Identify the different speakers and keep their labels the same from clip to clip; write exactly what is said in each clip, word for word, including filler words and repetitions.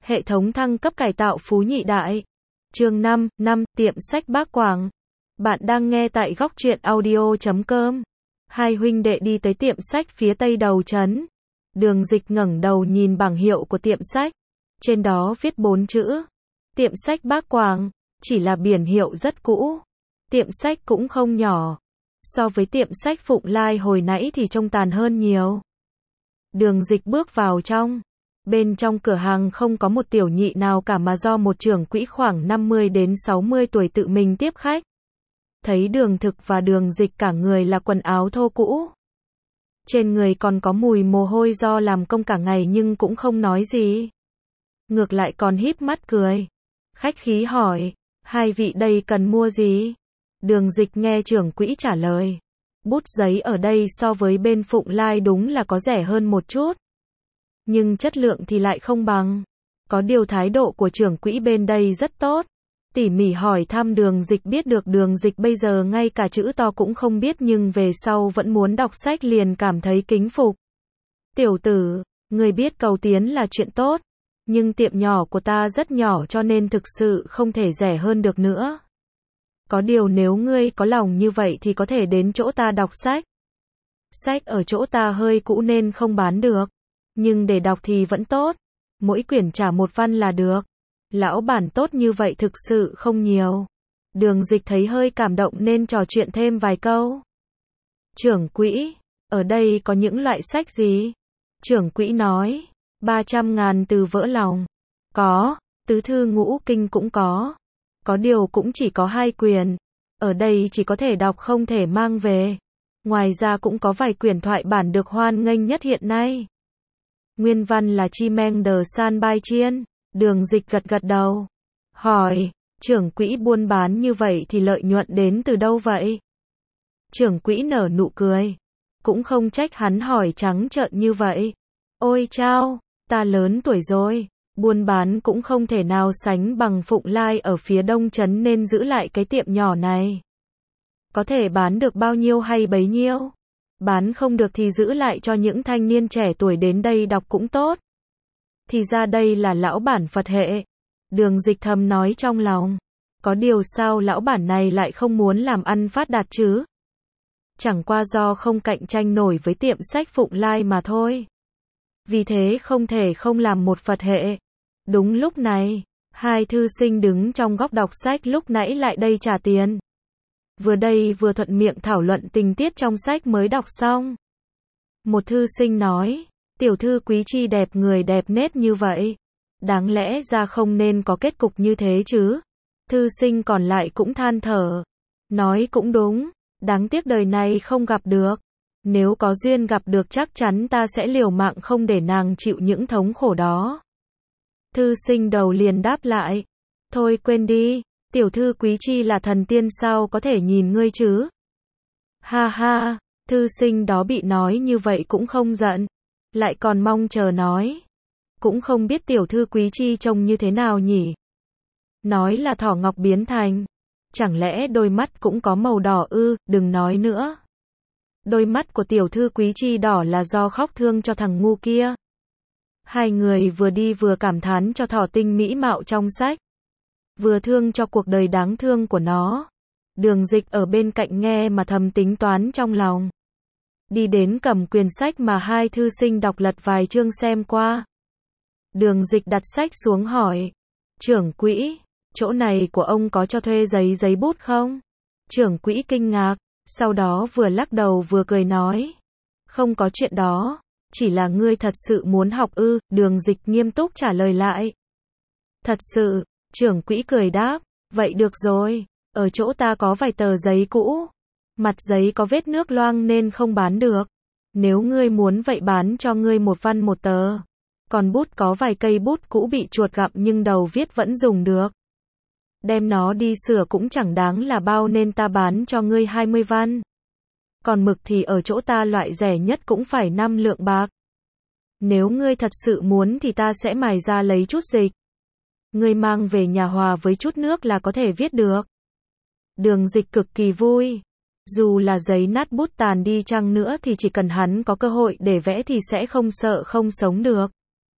Speaker 1: Hệ thống thăng cấp cải tạo Phú Nhị Đại. Chương năm, năm, tiệm sách Bác Quảng. Bạn đang nghe tại góc truyện audio chấm com. Hai huynh đệ đi tới tiệm sách phía tây đầu trấn. Đường Dịch ngẩng đầu nhìn bảng hiệu của tiệm sách. Trên đó viết bốn chữ. Tiệm sách Bác Quảng. Chỉ là biển hiệu rất cũ. Tiệm sách cũng không nhỏ. So với tiệm sách Phụng Lai hồi nãy thì trông tàn hơn nhiều. Đường Dịch bước vào trong. Bên trong cửa hàng không có một tiểu nhị nào cả mà do một trưởng quỹ khoảng năm mươi đến sáu mươi tuổi tự mình tiếp khách. Thấy Đường Thực và Đường Dịch cả người là quần áo thô cũ. Trên người còn có mùi mồ hôi do làm công cả ngày nhưng cũng không nói gì. Ngược lại còn híp mắt cười. Khách khí hỏi, hai vị đây cần mua gì? Đường Dịch nghe trưởng quỹ trả lời. Bút giấy ở đây so với bên Phụng Lai đúng là có rẻ hơn một chút. Nhưng chất lượng thì lại không bằng. Có điều thái độ của trưởng quỹ bên đây rất tốt. Tỉ mỉ hỏi thăm Đường Dịch, biết được Đường Dịch bây giờ ngay cả chữ to cũng không biết nhưng về sau vẫn muốn đọc sách liền cảm thấy kính phục. Tiểu tử, người biết cầu tiến là chuyện tốt. Nhưng tiệm nhỏ của ta rất nhỏ cho nên thực sự không thể rẻ hơn được nữa. Có điều nếu ngươi có lòng như vậy thì có thể đến chỗ ta đọc sách. Sách ở chỗ ta hơi cũ nên không bán được. Nhưng để đọc thì vẫn tốt. Mỗi quyển trả một văn là được. Lão bản tốt như vậy thực sự không nhiều. Đường Dịch thấy hơi cảm động nên trò chuyện thêm vài câu. Trưởng quỹ, ở đây có những loại sách gì? Trưởng quỹ nói, ba trăm ngàn từ vỡ lòng. Có, tứ thư ngũ kinh cũng có. Có điều cũng chỉ có hai quyển. Ở đây chỉ có thể đọc không thể mang về. Ngoài ra cũng có vài quyển thoại bản được hoan nghênh nhất hiện nay. Nguyên văn là Chimeng de San Bai Chiên. Đường Dịch gật gật đầu. Hỏi, trưởng quỹ buôn bán như vậy thì lợi nhuận đến từ đâu vậy? Trưởng quỹ nở nụ cười. Cũng không trách hắn hỏi trắng trợn như vậy. Ôi chao, ta lớn tuổi rồi. Buôn bán cũng không thể nào sánh bằng Phụng Lai ở phía đông trấn nên giữ lại cái tiệm nhỏ này. Có thể bán được bao nhiêu hay bấy nhiêu. Bán không được thì giữ lại cho những thanh niên trẻ tuổi đến đây đọc cũng tốt. Thì ra đây là lão bản Phật hệ. Đường Dịch thầm nói trong lòng. Có điều sao lão bản này lại không muốn làm ăn phát đạt chứ? Chẳng qua do không cạnh tranh nổi với tiệm sách Phụng Lai mà thôi. Vì thế không thể không làm một Phật hệ. Đúng lúc này, hai thư sinh đứng trong góc đọc sách lúc nãy lại đây trả tiền. Vừa đây vừa thuận miệng thảo luận tình tiết trong sách mới đọc xong. Một thư sinh nói, tiểu thư Quý Chi đẹp người đẹp nết như vậy. Đáng lẽ ra không nên có kết cục như thế chứ. Thư sinh còn lại cũng than thở. Nói cũng đúng, đáng tiếc đời này không gặp được. Nếu có duyên gặp được chắc chắn ta sẽ liều mạng không để nàng chịu những thống khổ đó. Thư sinh đầu liền đáp lại. Thôi quên đi, tiểu thư Quý Chi là thần tiên sao có thể nhìn ngươi chứ? Ha ha, thư sinh đó bị nói như vậy cũng không giận. Lại còn mong chờ nói. Cũng không biết tiểu thư Quý Chi trông như thế nào nhỉ? Nói là thỏ ngọc biến thành. Chẳng lẽ đôi mắt cũng có màu đỏ ư? Đừng nói nữa. Đôi mắt của tiểu thư Quý Chi đỏ là do khóc thương cho thằng ngu kia. Hai người vừa đi vừa cảm thán cho thỏ tinh mỹ mạo trong sách. Vừa thương cho cuộc đời đáng thương của nó. Đường Dịch ở bên cạnh nghe mà thầm tính toán trong lòng. Đi đến cầm quyển sách mà hai thư sinh đọc lật vài chương xem qua. Đường Dịch đặt sách xuống hỏi. Trưởng quỹ, chỗ này của ông có cho thuê giấy giấy bút không? Trưởng quỹ kinh ngạc, sau đó vừa lắc đầu vừa cười nói. Không có chuyện đó, chỉ là ngươi thật sự muốn học ư? Đường Dịch nghiêm túc trả lời lại. Thật sự, trưởng quỹ cười đáp, vậy được rồi, ở chỗ ta có vài tờ giấy cũ. Mặt giấy có vết nước loang nên không bán được. Nếu ngươi muốn vậy bán cho ngươi một văn một tờ. Còn bút có vài cây bút cũ bị chuột gặm nhưng đầu viết vẫn dùng được. Đem nó đi sửa cũng chẳng đáng là bao nên ta bán cho ngươi hai mươi văn. Còn mực thì ở chỗ ta loại rẻ nhất cũng phải năm lượng bạc. Nếu ngươi thật sự muốn thì ta sẽ mài ra lấy chút dịch. Ngươi mang về nhà hòa với chút nước là có thể viết được. Đường Dịch cực kỳ vui. Dù là giấy nát bút tàn đi chăng nữa thì chỉ cần hắn có cơ hội để vẽ thì sẽ không sợ không sống được.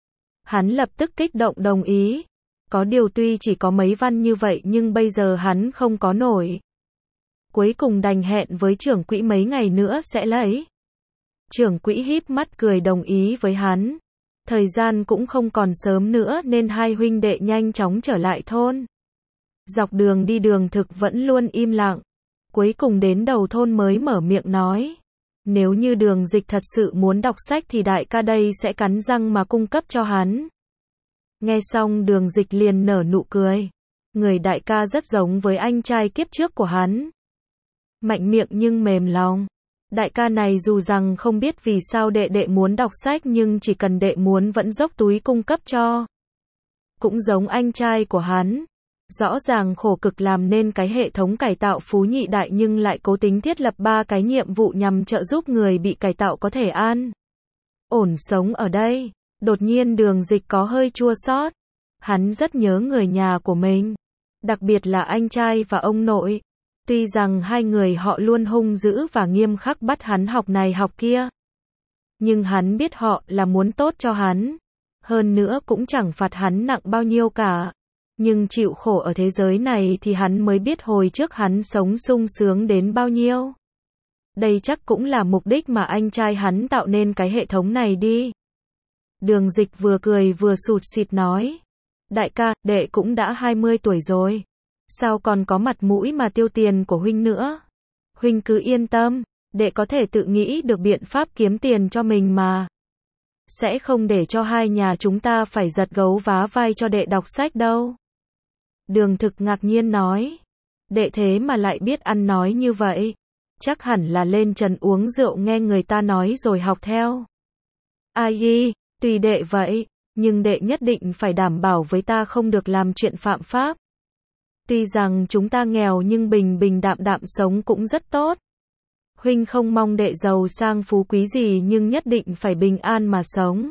Speaker 1: Hắn lập tức kích động đồng ý. Có điều tuy chỉ có mấy văn như vậy nhưng bây giờ hắn không có nổi. Cuối cùng đành hẹn với trưởng quỹ mấy ngày nữa sẽ lấy. Trưởng quỹ híp mắt cười đồng ý với hắn. Thời gian cũng không còn sớm nữa nên hai huynh đệ nhanh chóng trở lại thôn. Dọc đường đi Đường Thực vẫn luôn im lặng. Cuối cùng đến đầu thôn mới mở miệng nói. Nếu như Đường Dịch thật sự muốn đọc sách thì đại ca đây sẽ cắn răng mà cung cấp cho hắn. Nghe xong Đường Dịch liền nở nụ cười. Người đại ca rất giống với anh trai kiếp trước của hắn. Mạnh miệng nhưng mềm lòng. Đại ca này dù rằng không biết vì sao đệ đệ muốn đọc sách nhưng chỉ cần đệ muốn vẫn dốc túi cung cấp cho. Cũng giống anh trai của hắn. Rõ ràng khổ cực làm nên cái hệ thống cải tạo Phú Nhị Đại nhưng lại cố tính thiết lập ba cái nhiệm vụ nhằm trợ giúp người bị cải tạo có thể an ổn sống ở đây. Đột nhiên Đường Dịch có hơi chua xót. Hắn rất nhớ người nhà của mình. Đặc biệt là anh trai và ông nội. Tuy rằng hai người họ luôn hung dữ và nghiêm khắc bắt hắn học này học kia. Nhưng hắn biết họ là muốn tốt cho hắn. Hơn nữa cũng chẳng phạt hắn nặng bao nhiêu cả. Nhưng chịu khổ ở thế giới này thì hắn mới biết hồi trước hắn sống sung sướng đến bao nhiêu. Đây chắc cũng là mục đích mà anh trai hắn tạo nên cái hệ thống này đi. Đường Dịch vừa cười vừa sụt sịt nói. Đại ca, đệ cũng đã hai mươi tuổi rồi. Sao còn có mặt mũi mà tiêu tiền của huynh nữa? Huynh cứ yên tâm, đệ có thể tự nghĩ được biện pháp kiếm tiền cho mình mà. Sẽ không để cho hai nhà chúng ta phải giật gấu vá vai cho đệ đọc sách đâu. Đường Thực ngạc nhiên nói. Đệ thế mà lại biết ăn nói như vậy. Chắc hẳn là lên trần uống rượu nghe người ta nói rồi học theo. Ai y, tùy đệ vậy, nhưng đệ nhất định phải đảm bảo với ta không được làm chuyện phạm pháp. Tuy rằng chúng ta nghèo nhưng bình bình đạm đạm sống cũng rất tốt. Huynh không mong đệ giàu sang phú quý gì nhưng nhất định phải bình an mà sống.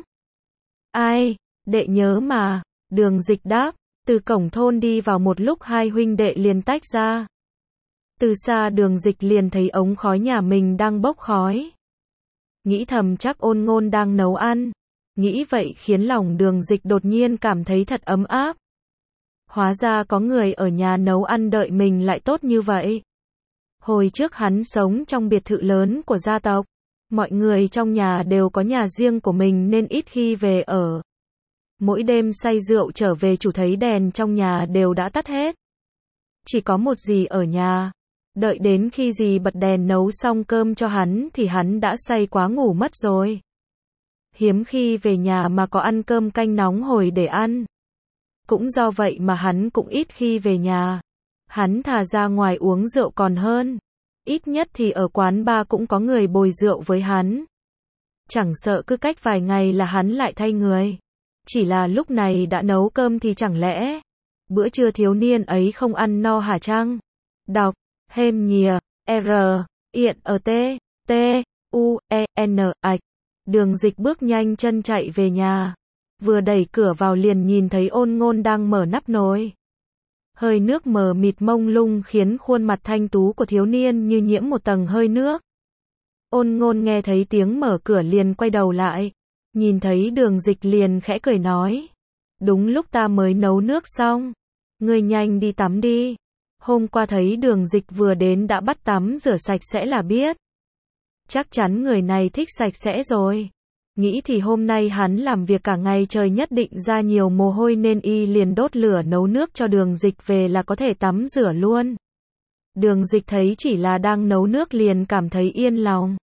Speaker 1: Ai, đệ nhớ mà, Đường Dịch đáp, từ cổng thôn đi vào một lúc hai huynh đệ liền tách ra. Từ xa Đường Dịch liền thấy ống khói nhà mình đang bốc khói. Nghĩ thầm chắc Ôn Ngôn đang nấu ăn. Nghĩ vậy khiến lòng Đường Dịch đột nhiên cảm thấy thật ấm áp. Hóa ra có người ở nhà nấu ăn đợi mình lại tốt như vậy. Hồi trước hắn sống trong biệt thự lớn của gia tộc. Mọi người trong nhà đều có nhà riêng của mình nên ít khi về ở. Mỗi đêm say rượu trở về chủ thấy đèn trong nhà đều đã tắt hết. Chỉ có một dì ở nhà. Đợi đến khi dì bật đèn nấu xong cơm cho hắn thì hắn đã say quá ngủ mất rồi. Hiếm khi về nhà mà có ăn cơm canh nóng hổi để ăn. Cũng do vậy mà hắn cũng ít khi về nhà. Hắn thà ra ngoài uống rượu còn hơn. Ít nhất thì ở quán bar cũng có người bồi rượu với hắn. Chẳng sợ cứ cách vài ngày là hắn lại thay người. Chỉ là lúc này đã nấu cơm thì chẳng lẽ bữa trưa thiếu niên ấy không ăn no hả chăng? Đọc, Hêm Nhìa, R, Iện ở T, T, U, E, N, ạch. Đường Dịch bước nhanh chân chạy về nhà. Vừa đẩy cửa vào liền nhìn thấy Ôn Ngôn đang mở nắp nồi. Hơi nước mờ mịt mông lung khiến khuôn mặt thanh tú của thiếu niên như nhiễm một tầng hơi nước. Ôn Ngôn nghe thấy tiếng mở cửa liền quay đầu lại. Nhìn thấy Đường Dịch liền khẽ cười nói. Đúng lúc ta mới nấu nước xong. Ngươi nhanh đi tắm đi. Hôm qua thấy Đường Dịch vừa đến đã bắt tắm rửa sạch sẽ là biết. Chắc chắn người này thích sạch sẽ rồi. Nghĩ thì hôm nay hắn làm việc cả ngày trời nhất định ra nhiều mồ hôi nên y liền đốt lửa nấu nước cho Đường Dịch về là có thể tắm rửa luôn. Đường Dịch thấy chỉ là đang nấu nước liền cảm thấy yên lòng.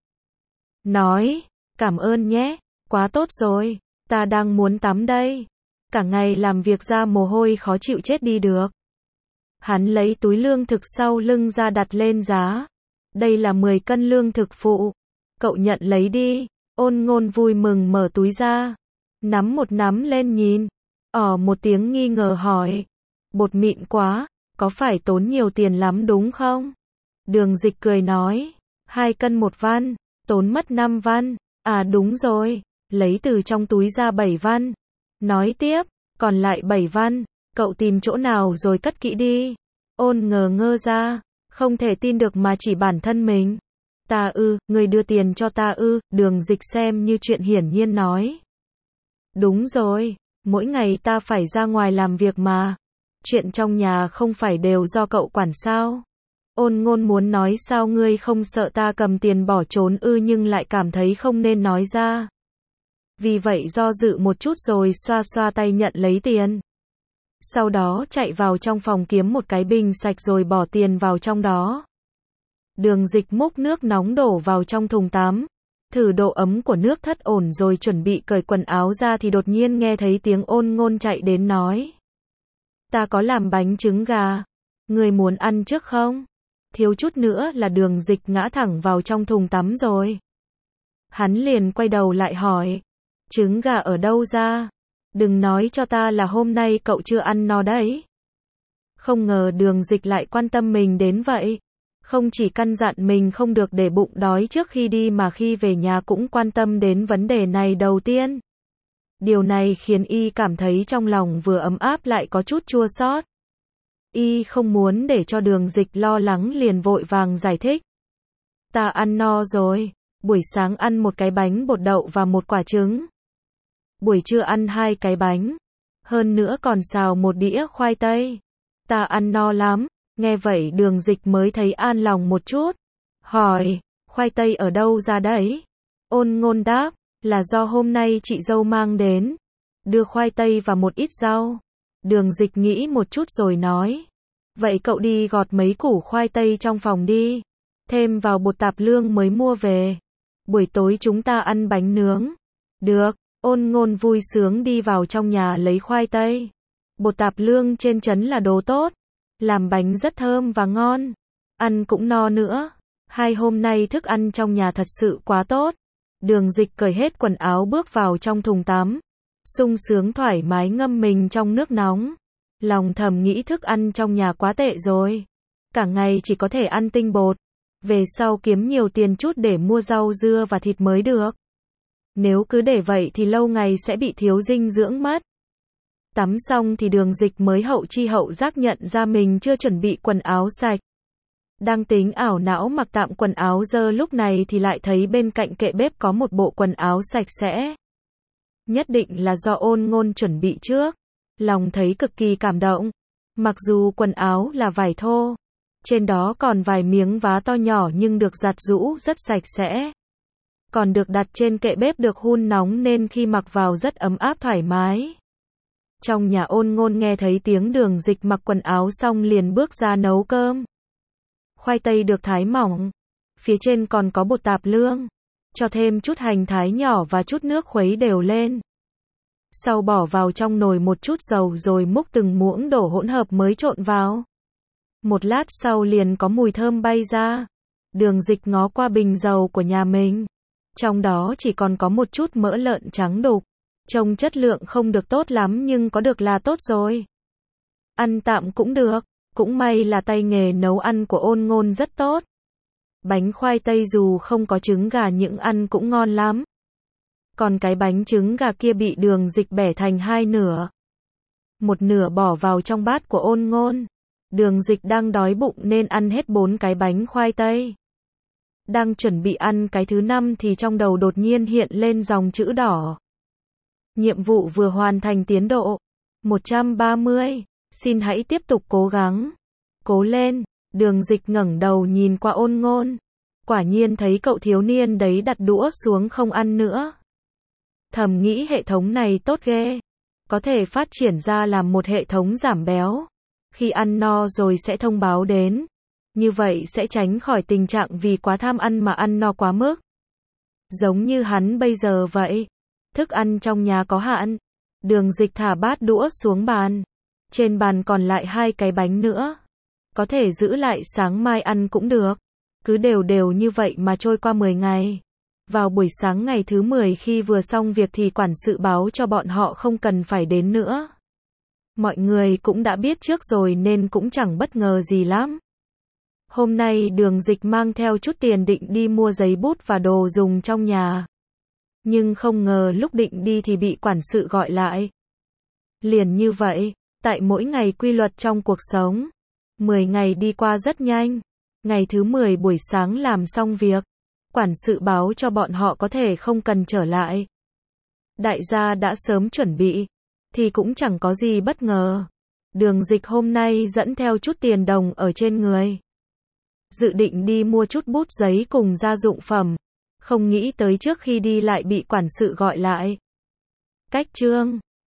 Speaker 1: Nói, cảm ơn nhé, quá tốt rồi, ta đang muốn tắm đây. Cả ngày làm việc ra mồ hôi khó chịu chết đi được. Hắn lấy túi lương thực sau lưng ra đặt lên giá. Đây là mười cân lương thực phụ. Cậu nhận lấy đi. Ôn Ngôn vui mừng mở túi ra. Nắm một nắm lên nhìn. Ỏ một tiếng nghi ngờ hỏi. Bột mịn quá, có phải tốn nhiều tiền lắm đúng không? Đường Dịch cười nói. Hai cân một văn, tốn mất năm văn. À đúng rồi, lấy từ trong túi ra bảy văn. Nói tiếp, còn lại bảy văn, cậu tìm chỗ nào rồi cất kỹ đi. Ôn ngờ ngơ ra, không thể tin được mà chỉ bản thân mình. Ta ư, người đưa tiền cho ta ư, Đường Dịch xem như chuyện hiển nhiên nói. Đúng rồi, Mỗi ngày ta phải ra ngoài làm việc mà. Chuyện trong nhà không phải đều do cậu quản sao? Ôn Ngôn muốn nói sao ngươi không sợ ta cầm tiền bỏ trốn ư, nhưng lại cảm thấy không nên nói ra. Vì vậy do dự một chút rồi xoa xoa tay nhận lấy tiền. Sau đó chạy vào trong phòng kiếm một cái bình sạch rồi bỏ tiền vào trong đó. Đường Dịch múc nước nóng đổ vào trong thùng tắm. Thử độ ấm của nước thất ổn rồi chuẩn bị cởi quần áo ra thì đột nhiên nghe thấy tiếng Ôn Ngôn chạy đến nói. Ta có làm bánh trứng gà. Người muốn ăn trước không? Thiếu chút nữa là Đường Dịch ngã thẳng vào trong thùng tắm rồi. Hắn liền quay đầu lại hỏi. Trứng gà ở đâu ra? Đừng nói cho ta là hôm nay cậu chưa ăn no đấy. Không ngờ Đường Dịch lại quan tâm mình đến vậy. Không chỉ căn dặn mình không được để bụng đói trước khi đi mà khi về nhà cũng quan tâm đến vấn đề này đầu tiên. Điều này khiến y cảm thấy trong lòng vừa ấm áp lại có chút chua xót. Y không muốn để cho Đường Dịch lo lắng liền vội vàng giải thích. Ta ăn no rồi, buổi sáng ăn một cái bánh bột đậu và một quả trứng. Buổi trưa ăn hai cái bánh, hơn nữa còn xào một đĩa khoai tây. Ta ăn no lắm. Nghe vậy Đường Dịch mới thấy an lòng một chút. Hỏi, khoai tây ở đâu ra đấy? Ôn Ngôn đáp, là do hôm nay chị dâu mang đến. Đưa khoai tây và một ít rau. Đường Dịch nghĩ một chút rồi nói. Vậy cậu đi gọt mấy củ khoai tây trong phòng đi. Thêm vào bột tạp lương mới mua về. Buổi tối chúng ta ăn bánh nướng. Được, Ôn Ngôn vui sướng đi vào trong nhà lấy khoai tây. Bột tạp lương trên trấn là đồ tốt. Làm bánh rất thơm và ngon. Ăn cũng no nữa. Hai hôm nay thức ăn trong nhà thật sự quá tốt. Đường Dịch cởi hết quần áo bước vào trong thùng tắm. Sung sướng thoải mái ngâm mình trong nước nóng. Lòng thầm nghĩ thức ăn trong nhà quá tệ rồi. Cả ngày chỉ có thể ăn tinh bột. Về sau kiếm nhiều tiền chút để mua rau dưa và thịt mới được. Nếu cứ để vậy thì lâu ngày sẽ bị thiếu dinh dưỡng mất. Tắm xong thì Đường Dịch mới hậu chi hậu giác nhận ra mình chưa chuẩn bị quần áo sạch. Đang tính ảo não mặc tạm quần áo dơ lúc này thì lại thấy bên cạnh kệ bếp có một bộ quần áo sạch sẽ. Nhất định là do Ôn Ngôn chuẩn bị trước. Lòng thấy cực kỳ cảm động. Mặc dù quần áo là vải thô, trên đó còn vài miếng vá to nhỏ nhưng được giặt giũ rất sạch sẽ. Còn được đặt trên kệ bếp được hun nóng nên khi mặc vào rất ấm áp thoải mái. Trong nhà Ôn Ngôn nghe thấy tiếng Đường Dịch mặc quần áo xong liền bước ra nấu cơm. Khoai tây được thái mỏng, phía trên còn có bột tạp lương, cho thêm chút hành thái nhỏ và chút nước khuấy đều lên. Sau bỏ vào trong nồi một chút dầu rồi múc từng muỗng đổ hỗn hợp mới trộn vào. Một lát sau liền có mùi thơm bay ra. Đường Dịch ngó qua bình dầu của nhà mình. Trong đó chỉ còn có một chút mỡ lợn trắng đục. Trông chất lượng không được tốt lắm nhưng có được là tốt rồi. Ăn tạm cũng được. Cũng may là tay nghề nấu ăn của Ôn Ngôn rất tốt. Bánh khoai tây dù không có trứng gà nhưng ăn cũng ngon lắm. Còn cái bánh trứng gà kia bị Đường Dịch bẻ thành hai nửa. Một nửa bỏ vào trong bát của Ôn Ngôn. Đường Dịch đang đói bụng nên ăn hết bốn cái bánh khoai tây. Đang chuẩn bị ăn cái thứ năm thì trong đầu đột nhiên hiện lên dòng chữ đỏ. Nhiệm vụ vừa hoàn thành tiến độ. một trăm ba mươi. Xin hãy tiếp tục cố gắng. Cố lên. Đường Dịch ngẩng đầu nhìn qua Ôn Ngôn. Quả nhiên thấy cậu thiếu niên đấy đặt đũa xuống không ăn nữa. Thầm nghĩ hệ thống này tốt ghê. Có thể phát triển ra làm một hệ thống giảm béo. Khi ăn no rồi sẽ thông báo đến. Như vậy sẽ tránh khỏi tình trạng vì quá tham ăn mà ăn no quá mức. Giống như hắn bây giờ vậy. Thức ăn trong nhà có hạn. Đường Dịch thả bát đũa xuống bàn. Trên bàn còn lại hai cái bánh nữa. Có thể giữ lại sáng mai ăn cũng được. Cứ đều đều như vậy mà trôi qua mười ngày. Vào buổi sáng ngày thứ mười khi vừa xong việc thì quản sự báo cho bọn họ không cần phải đến nữa. Mọi người cũng đã biết trước rồi nên cũng chẳng bất ngờ gì lắm. Hôm nay Đường Dịch mang theo chút tiền định đi mua giấy bút và đồ dùng trong nhà. Nhưng không ngờ lúc định đi thì bị quản sự gọi lại. Liền như vậy, tại mỗi ngày quy luật trong cuộc sống. mười ngày đi qua rất nhanh. Ngày thứ mười buổi sáng làm xong việc. Quản sự báo cho bọn họ có thể không cần trở lại. Đại gia đã sớm chuẩn bị. thì cũng chẳng có gì bất ngờ. Đường Dịch hôm nay dẫn theo chút tiền đồng ở trên người. Dự định đi mua chút bút giấy cùng gia dụng phẩm. Không nghĩ tới trước khi đi lại bị quản sự gọi lại. Cách chương